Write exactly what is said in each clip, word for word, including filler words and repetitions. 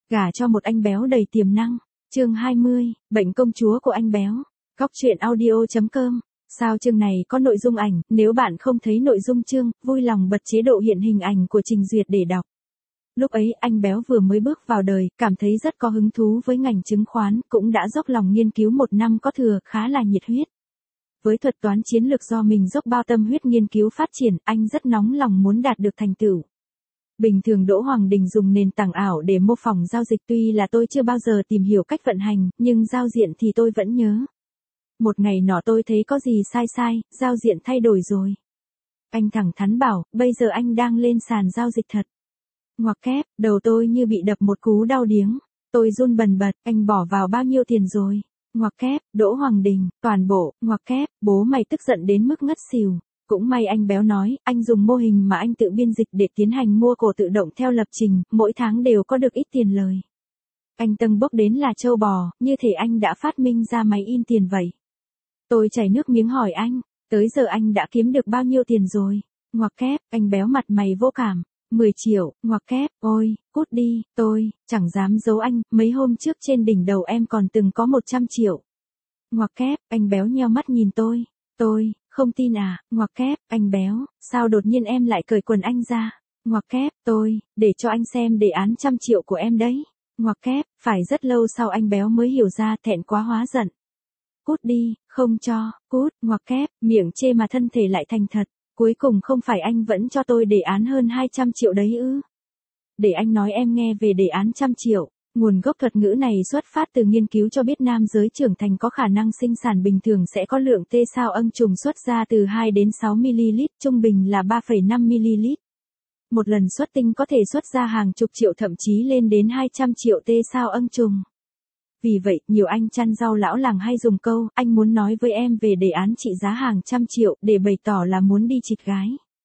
Gả cho một anh béo đầy tiềm năng. Chương hai mươi, bệnh công chúa của anh béo. Góc truyện audio chấm com. Sao chương này có nội dung ảnh, nếu bạn không thấy nội dung chương, vui lòng bật chế độ hiện hình ảnh của trình duyệt để đọc. Lúc ấy anh béo vừa mới bước vào đời, cảm thấy rất có hứng thú với ngành chứng khoán, cũng đã dốc lòng nghiên cứu một năm có thừa, khá là nhiệt huyết. Với thuật toán chiến lược do mình dốc bao tâm huyết nghiên cứu phát triển, anh rất nóng lòng muốn đạt được thành tựu. Bình thường Đỗ Hoàng Đình dùng nền tảng ảo để mô phỏng giao dịch, tuy là tôi chưa bao giờ tìm hiểu cách vận hành, nhưng giao diện thì tôi vẫn nhớ. Một ngày nọ tôi thấy có gì sai sai, giao diện thay đổi rồi. Anh thẳng thắn bảo, bây giờ anh đang lên sàn giao dịch thật. Ngoặc kép, đầu tôi như bị đập một cú đau điếng. Tôi run bần bật, anh bỏ vào bao nhiêu tiền rồi? Ngoặc kép, Đỗ Hoàng Đình, toàn bộ, ngoặc kép, bố mày tức giận đến mức ngất xỉu. Cũng may anh béo nói, anh dùng mô hình mà anh tự biên dịch để tiến hành mua cổ tự động theo lập trình, mỗi tháng đều có được ít tiền lời. Anh tâng bốc đến là trâu bò, như thể anh đã phát minh ra máy in tiền vậy. Tôi chảy nước miếng hỏi anh, tới giờ anh đã kiếm được bao nhiêu tiền rồi? Ngoặc kép, anh béo mặt mày vô cảm. mười triệu, ngoặc kép, ôi, cút đi, tôi, chẳng dám giấu anh, mấy hôm trước trên đỉnh đầu em còn từng có một trăm triệu. Ngoặc kép, anh béo nheo mắt nhìn tôi, tôi, không tin à, ngoặc kép, anh béo, sao đột nhiên em lại cởi quần anh ra, ngoặc kép, tôi, để cho anh xem đề án trăm triệu của em đấy, ngoặc kép, phải rất lâu sau anh béo mới hiểu ra, thẹn quá hóa giận. Cút đi, không cho, cút, ngoặc kép, miệng chê mà thân thể lại thành thật. Cuối cùng không phải anh vẫn cho tôi đề án hơn hai trăm triệu đấy ư? Để anh nói em nghe về đề án trăm triệu. Nguồn gốc thuật ngữ này xuất phát từ nghiên cứu cho biết nam giới trưởng thành có khả năng sinh sản bình thường sẽ có lượng T sao ân trùng xuất ra từ hai đến sáu mi-li-lít, trung bình là ba phẩy năm mi-li-lít. Một lần xuất tinh có thể xuất ra hàng chục triệu thậm chí lên đến hai trăm triệu T sao ân trùng. Vì vậy, nhiều anh chăn rau lão làng hay dùng câu, anh muốn nói với em về đề án trị giá hàng trăm triệu, để bày tỏ là muốn đi chịt gái.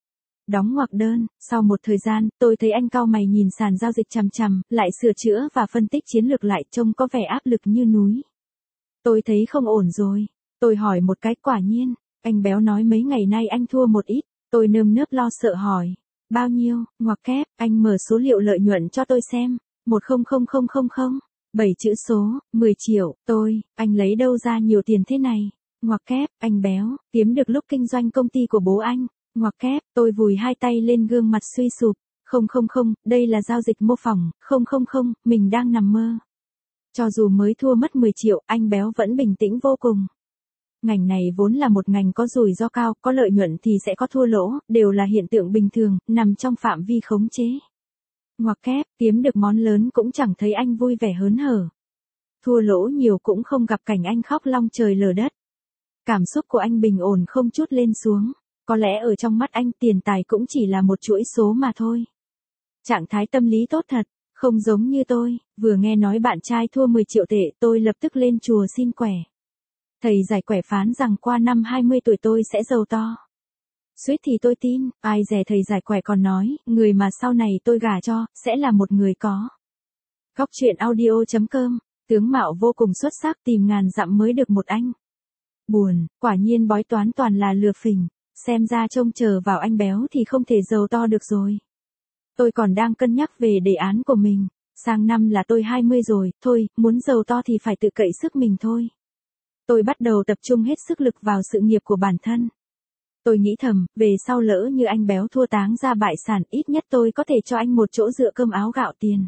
Đóng ngoặc đơn, sau một thời gian, tôi thấy anh cau mày nhìn sàn giao dịch chằm chằm, lại sửa chữa và phân tích chiến lược lại, trông có vẻ áp lực như núi. Tôi thấy không ổn rồi. Tôi hỏi một cái, quả nhiên, anh béo nói mấy ngày nay anh thua một ít. Tôi nơm nớp lo sợ hỏi, bao nhiêu? Ngoặc kép, anh mở số liệu lợi nhuận cho tôi xem. một không không không không không. bảy chữ số, mười triệu, tôi, anh lấy đâu ra nhiều tiền thế này? Ngoặc kép, anh béo, kiếm được lúc kinh doanh công ty của bố anh. Ngoặc kép, tôi vùi hai tay lên gương mặt suy sụp. Không không không, đây là giao dịch mô phỏng, không không không, mình đang nằm mơ. Cho dù mới thua mất mười triệu, anh béo vẫn bình tĩnh vô cùng. Ngành này vốn là một ngành có rủi ro cao, có lợi nhuận thì sẽ có thua lỗ, đều là hiện tượng bình thường, nằm trong phạm vi khống chế. Ngoặc kép, kiếm được món lớn cũng chẳng thấy anh vui vẻ hớn hở. Thua lỗ nhiều cũng không gặp cảnh anh khóc long trời lở đất. Cảm xúc của anh bình ổn không chút lên xuống. Có lẽ ở trong mắt anh tiền tài cũng chỉ là một chuỗi số mà thôi. Trạng thái tâm lý tốt thật, không giống như tôi, vừa nghe nói bạn trai thua mười triệu tệ tôi lập tức lên chùa xin quẻ. Thầy giải quẻ phán rằng qua năm hai mươi tuổi tôi sẽ giàu to. Suýt thì tôi tin, ai dè thầy giải quẻ còn nói, người mà sau này tôi gả cho, sẽ là một người có. Góc truyện audio chấm com, tướng mạo vô cùng xuất sắc tìm ngàn dặm mới được một anh. Buồn, quả nhiên bói toán toàn là lừa phỉnh, xem ra trông chờ vào anh béo thì không thể giàu to được rồi. Tôi còn đang cân nhắc về đề án của mình, sang năm là tôi hai mươi rồi, thôi, muốn giàu to thì phải tự cậy sức mình thôi. Tôi bắt đầu tập trung hết sức lực vào sự nghiệp của bản thân. Tôi nghĩ thầm, về sau lỡ như anh béo thua táng ra bại sản, ít nhất tôi có thể cho anh một chỗ dựa cơm áo gạo tiền.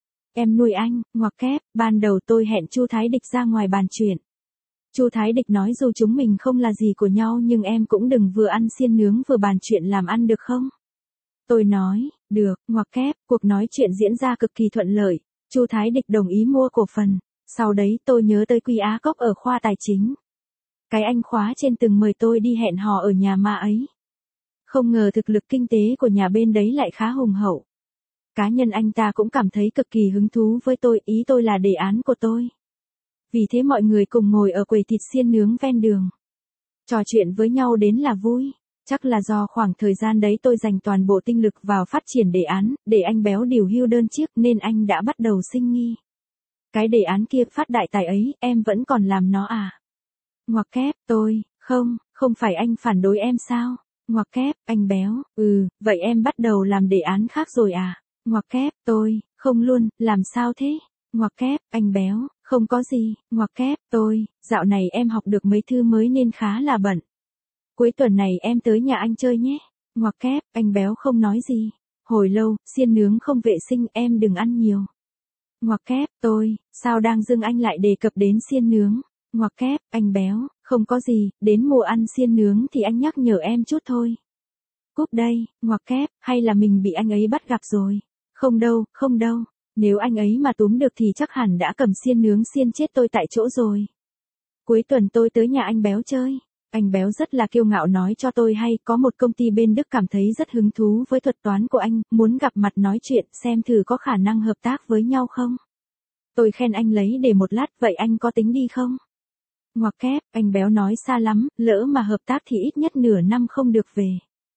Em nuôi anh, ngoặc kép, ban đầu tôi hẹn Chu Thái Địch ra ngoài bàn chuyện. Chu Thái Địch nói dù chúng mình không là gì của nhau nhưng em cũng đừng vừa ăn xiên nướng vừa bàn chuyện làm ăn được không? Tôi nói, được, ngoặc kép, cuộc nói chuyện diễn ra cực kỳ thuận lợi. Chu Thái Địch đồng ý mua cổ phần. Sau đấy tôi nhớ tới Quy Á Cốc ở khoa tài chính. Cái anh khóa trên từng mời tôi đi hẹn hò ở nhà ma ấy. Không ngờ thực lực kinh tế của nhà bên đấy lại khá hùng hậu. Cá nhân anh ta cũng cảm thấy cực kỳ hứng thú với tôi, ý tôi là đề án của tôi. Vì thế mọi người cùng ngồi ở quầy thịt xiên nướng ven đường. Trò chuyện với nhau đến là vui. Chắc là do khoảng thời gian đấy tôi dành toàn bộ tinh lực vào phát triển đề án, để anh béo điều hưu đơn chiếc nên anh đã bắt đầu sinh nghi. Cái đề án kia phát đại tài ấy, em vẫn còn làm nó à? Ngoặc kép, tôi, không, không phải anh phản đối em sao? Ngoặc kép, anh béo, ừ, vậy em bắt đầu làm đề án khác rồi à? Ngoặc kép, tôi, Không luôn, làm sao thế? Ngoặc kép, anh béo, không có gì, ngoặc kép, tôi, dạo này em học được mấy thư mới nên khá là bận. Cuối tuần này em tới nhà anh chơi nhé. Ngoặc kép, anh béo không nói gì. Hồi lâu, xiên nướng không vệ sinh, em đừng ăn nhiều. Ngoặc kép, tôi, sao đang dưng anh lại đề cập đến xiên nướng. Ngoặc kép, anh béo, không có gì, đến mùa ăn xiên nướng thì anh nhắc nhở em chút thôi. Cúp đây, ngoặc kép, hay là mình bị anh ấy bắt gặp rồi. Không đâu, không đâu, nếu anh ấy mà túm được thì chắc hẳn đã cầm xiên nướng xiên chết tôi tại chỗ rồi. Cuối tuần tôi tới nhà anh béo chơi. Anh béo rất là kiêu ngạo nói cho tôi hay có một công ty bên Đức cảm thấy rất hứng thú với thuật toán của anh, muốn gặp mặt nói chuyện xem thử có khả năng hợp tác với nhau không. Tôi khen anh lấy để một lát, vậy anh có tính đi không? Ngoặc kép, anh béo nói xa lắm, lỡ mà hợp tác thì ít nhất nửa năm không được về.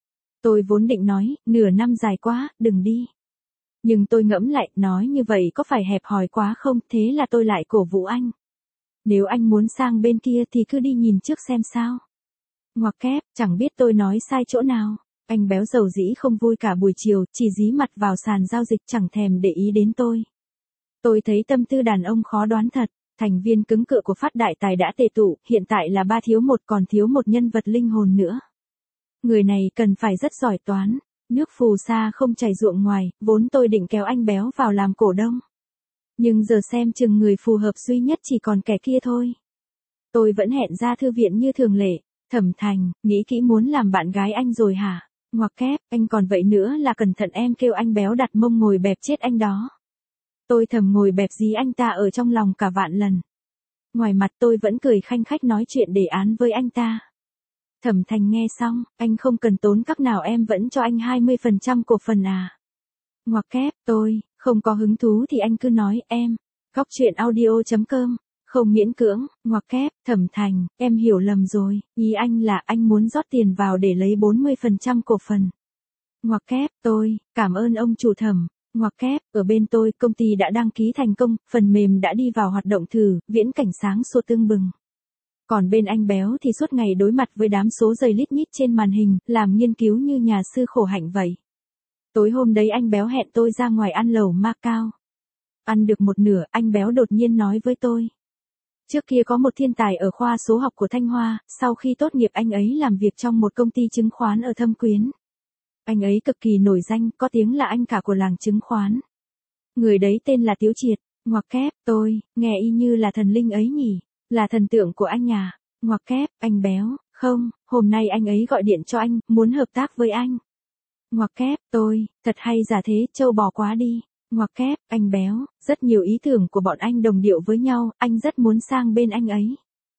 Tôi vốn định nói, nửa năm dài quá, đừng đi. Nhưng tôi ngẫm lại, nói như vậy có phải hẹp hòi quá không, thế là tôi lại cổ vũ anh. Nếu anh muốn sang bên kia thì cứ đi nhìn trước xem sao. Ngoặc kép, chẳng biết tôi nói sai chỗ nào. Anh béo dầu dĩ không vui cả buổi chiều, chỉ dí mặt vào sàn giao dịch chẳng thèm để ý đến tôi. Tôi thấy tâm tư đàn ông khó đoán thật. Thành viên cứng cự của Phát Đại Tài đã tề tụ, hiện tại là ba thiếu một còn thiếu một nhân vật linh hồn nữa. Người này cần phải rất giỏi toán. Nước phù sa không chảy ruộng ngoài, vốn tôi định kéo anh béo vào làm cổ đông. Nhưng giờ xem chừng người phù hợp duy nhất chỉ còn kẻ kia thôi. Tôi vẫn hẹn ra thư viện như thường lệ. Thẩm Thành, nghĩ kỹ muốn làm bạn gái anh rồi hả? Ngoặc kép, anh còn vậy nữa là cẩn thận em kêu anh béo đặt mông ngồi bẹp chết anh đó. Tôi thầm ngồi bẹp dí anh ta ở trong lòng cả vạn lần. Ngoài mặt tôi vẫn cười khanh khách nói chuyện đề án với anh ta. Thẩm Thành nghe xong, anh không cần tốn các nào em vẫn cho anh hai mươi phần trăm cổ phần à. Ngoặc kép, tôi, không có hứng thú thì anh cứ nói, em. Góc truyện audio chấm com, không miễn cưỡng, ngoặc kép, Thẩm Thành, em hiểu lầm rồi, ý anh là anh muốn rót tiền vào để lấy bốn mươi phần trăm cổ phần. Ngoặc kép, tôi, cảm ơn ông chủ Thẩm. Ngoặc kép, ở bên tôi, công ty đã đăng ký thành công, phần mềm đã đi vào hoạt động thử, viễn cảnh sáng sủa tương bừng. Còn bên anh béo thì suốt ngày đối mặt với đám số dày lít nhít trên màn hình, làm nghiên cứu như nhà sư khổ hạnh vậy. Tối hôm đấy anh béo hẹn tôi ra ngoài ăn lẩu Macau. Ăn được một nửa, anh béo đột nhiên nói với tôi. Trước kia có một thiên tài ở khoa số học của Thanh Hoa, sau khi tốt nghiệp anh ấy làm việc trong một công ty chứng khoán ở Thâm Quyến. Anh ấy cực kỳ nổi danh, có tiếng là anh cả của làng chứng khoán. Người đấy tên là Tiếu Triệt. Ngoặc kép, tôi, nghe y như là thần linh ấy nhỉ, là thần tượng của anh à. Ngoặc kép, anh béo, không, hôm nay anh ấy gọi điện cho anh, muốn hợp tác với anh. Ngoặc kép, tôi, thật hay giả thế, trâu bò quá đi. Ngoặc kép, anh béo, rất nhiều ý tưởng của bọn anh đồng điệu với nhau, anh rất muốn sang bên anh ấy.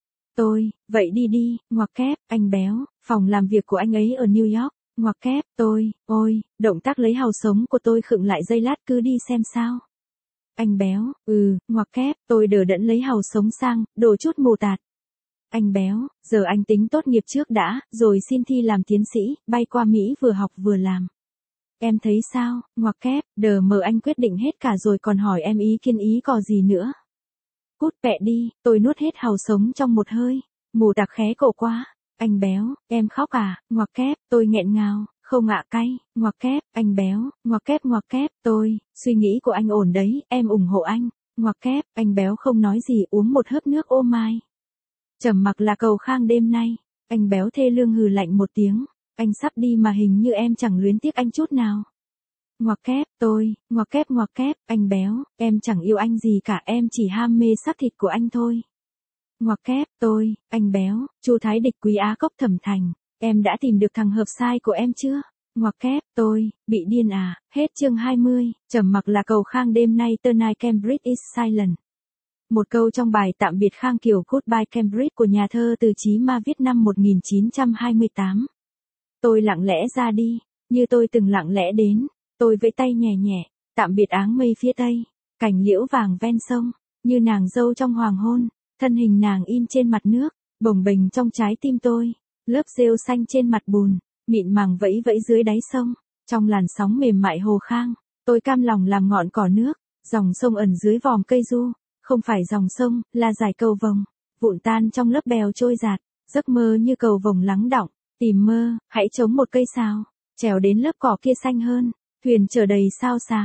Tôi, vậy đi đi, ngoặc kép, anh béo, phòng làm việc của anh ấy ở New York. Ngoặc kép, tôi, ôi, động tác lấy hào sống của tôi khựng lại giây lát cứ đi xem sao. Anh béo, ừ, ngoặc kép, tôi đờ đẫn lấy hào sống sang, đồ chút mù tạt. Anh béo, giờ anh tính tốt nghiệp trước đã, rồi xin thi làm tiến sĩ, bay qua Mỹ vừa học vừa làm. Em thấy sao, ngoặc kép, đờ mờ anh quyết định hết cả rồi còn hỏi em ý kiến ý cò gì nữa. Cút bẹ đi, tôi nuốt hết hào sống trong một hơi, mù tạc khé cổ quá. Anh béo, em khóc à, ngoặc kép, tôi nghẹn ngào, không ạ cay, ngoặc kép, anh béo, ngoặc kép ngoặc kép, tôi, suy nghĩ của anh ổn đấy, em ủng hộ anh, ngoặc kép, anh béo không nói gì uống một hớp nước ô mai. Trầm mặc là cầu khang đêm nay, anh béo thê lương hừ lạnh một tiếng, anh sắp đi mà hình như em chẳng luyến tiếc anh chút nào. Ngoặc kép, tôi, ngoặc kép ngoặc kép, anh béo, em chẳng yêu anh gì cả, em chỉ ham mê xác thịt của anh thôi. Ngoặc kép, tôi, anh béo, Chu Thái Địch Quý Á Cốc Thẩm Thành, em đã tìm được thằng hợp sai của em chưa? Ngoặc kép, tôi, bị điên à, hết chương hai mươi, trầm mặc là cầu khang đêm nay tonight Cambridge is silent. Một câu trong bài tạm biệt Khang Kiều Goodbye Cambridge của nhà thơ Từ Chí Ma viết năm một nghìn chín trăm hai mươi tám. Tôi lặng lẽ ra đi, như tôi từng lặng lẽ đến, tôi vẫy tay nhẹ nhẹ, tạm biệt áng mây phía tây, cành liễu vàng ven sông, như nàng dâu trong hoàng hôn. Thân hình nàng in trên mặt nước, bồng bềnh trong trái tim tôi, lớp rêu xanh trên mặt bùn, mịn màng vẫy vẫy dưới đáy sông, trong làn sóng mềm mại hồ khang, tôi cam lòng làm ngọn cỏ nước, dòng sông ẩn dưới vòm cây du, không phải dòng sông, là dải cầu vồng, vụn tan trong lớp bèo trôi giạt, giấc mơ như cầu vồng lắng đọng, tìm mơ, hãy chống một cây sào, trèo đến lớp cỏ kia xanh hơn, thuyền chở đầy sao sáng,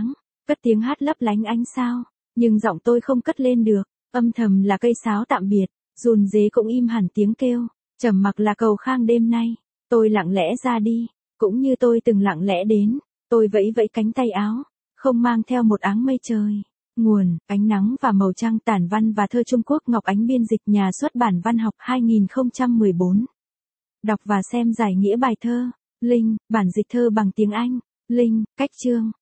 Cất tiếng hát lấp lánh ánh sao, nhưng giọng tôi không cất lên được, âm thầm là cây sáo tạm biệt, run rế cũng im hẳn tiếng kêu, trầm mặc là cầu khang đêm nay, tôi lặng lẽ ra đi, cũng như tôi từng lặng lẽ đến, tôi vẫy vẫy cánh tay áo, không mang theo một áng mây trời. Nguồn, Ánh nắng và màu trăng tản văn và thơ Trung Quốc Ngọc Ánh biên dịch nhà xuất bản Văn học hai không một bốn. Đọc và xem giải nghĩa bài thơ. Link, bản dịch thơ bằng tiếng Anh. Link, cách chương.